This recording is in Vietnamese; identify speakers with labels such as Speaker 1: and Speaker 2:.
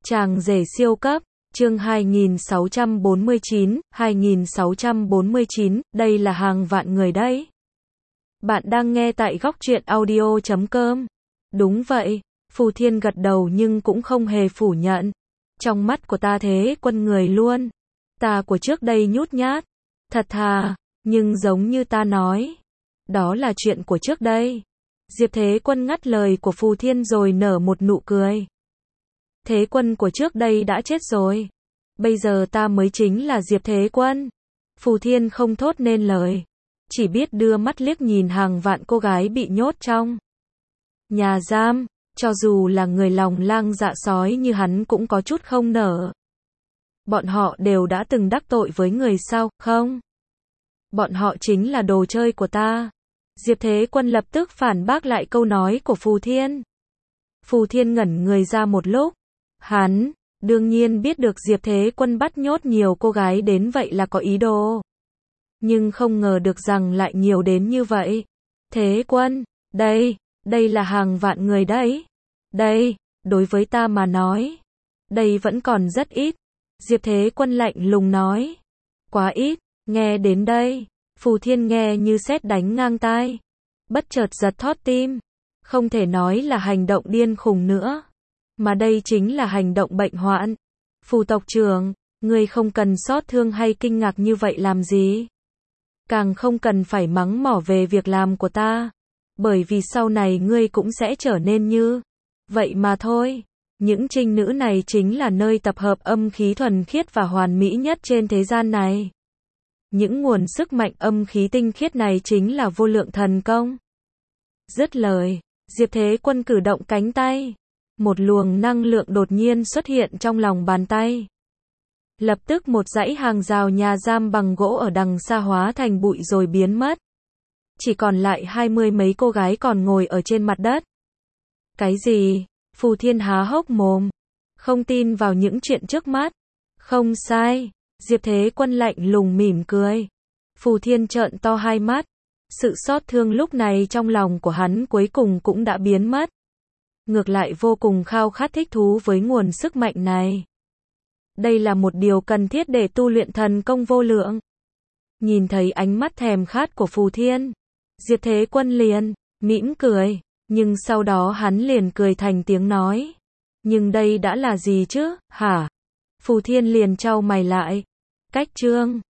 Speaker 1: Chàng rể siêu cấp, chương 2649, đây là hàng vạn người đấy. Bạn đang nghe tại góc truyện audio.com. Đúng vậy, Phù Thiên gật đầu nhưng cũng không hề phủ nhận. Trong mắt của ta thế quân người luôn. Ta của trước đây nhút nhát, thật thà, nhưng giống như ta nói, đó là chuyện của trước đây. Diệp Thế Quân ngắt lời của Phù Thiên rồi nở một nụ cười. Thế Quân của trước đây đã chết rồi. Bây giờ ta mới chính là Diệp Thế Quân. Phù Thiên không thốt nên lời, chỉ biết đưa mắt liếc nhìn hàng vạn cô gái bị nhốt trong nhà giam, cho dù là người lòng lang dạ sói như hắn cũng có chút không nở. Bọn họ đều đã từng đắc tội với người sao, không? Bọn họ chính là đồ chơi của ta. Diệp Thế Quân lập tức phản bác lại câu nói của Phù Thiên. Phù Thiên ngẩn người ra một lúc. Hắn, đương nhiên biết được Diệp Thế Quân bắt nhốt nhiều cô gái đến vậy là có ý đồ. Nhưng không ngờ được rằng lại nhiều đến như vậy. Thế Quân, đây là hàng vạn người đấy. Đây, đối với ta mà nói, đây vẫn còn rất ít. Diệp Thế Quân lạnh lùng nói. Quá ít, nghe đến đây, Phù Thiên nghe như sét đánh ngang tai. Bất chợt giật thót tim. Không thể nói là hành động điên khùng nữa, mà đây chính là hành động bệnh hoạn. Phù tộc trưởng, ngươi không cần xót thương hay kinh ngạc như vậy làm gì. Càng không cần phải mắng mỏ về việc làm của ta, bởi vì sau này ngươi cũng sẽ trở nên như vậy mà thôi. Những trinh nữ này chính là nơi tập hợp âm khí thuần khiết và hoàn mỹ nhất trên thế gian này. Những nguồn sức mạnh âm khí tinh khiết này chính là vô lượng thần công. Dứt lời, Diệp Thế Quân cử động cánh tay. Một luồng năng lượng đột nhiên xuất hiện trong lòng bàn tay. Lập tức một dãy hàng rào nhà giam bằng gỗ ở đằng xa hóa thành bụi rồi biến mất. Chỉ còn lại 20 mấy cô gái còn ngồi ở trên mặt đất. Cái gì? Phù Thiên há hốc mồm, không tin vào những chuyện trước mắt. Không sai, Diệp Thế Quân lạnh lùng mỉm cười. Phù Thiên trợn to hai mắt. Sự xót thương lúc này trong lòng của hắn cuối cùng cũng đã biến mất. Ngược lại vô cùng khao khát thích thú với nguồn sức mạnh này. Đây là một điều cần thiết để tu luyện thần công vô lượng. Nhìn thấy ánh mắt thèm khát của Phù Thiên, Diệp Thế Quân liền mỉm cười, nhưng sau đó hắn liền cười thành tiếng nói. Nhưng đây đã là gì chứ, hả? Phù Thiên liền chau mày lại. Cách chương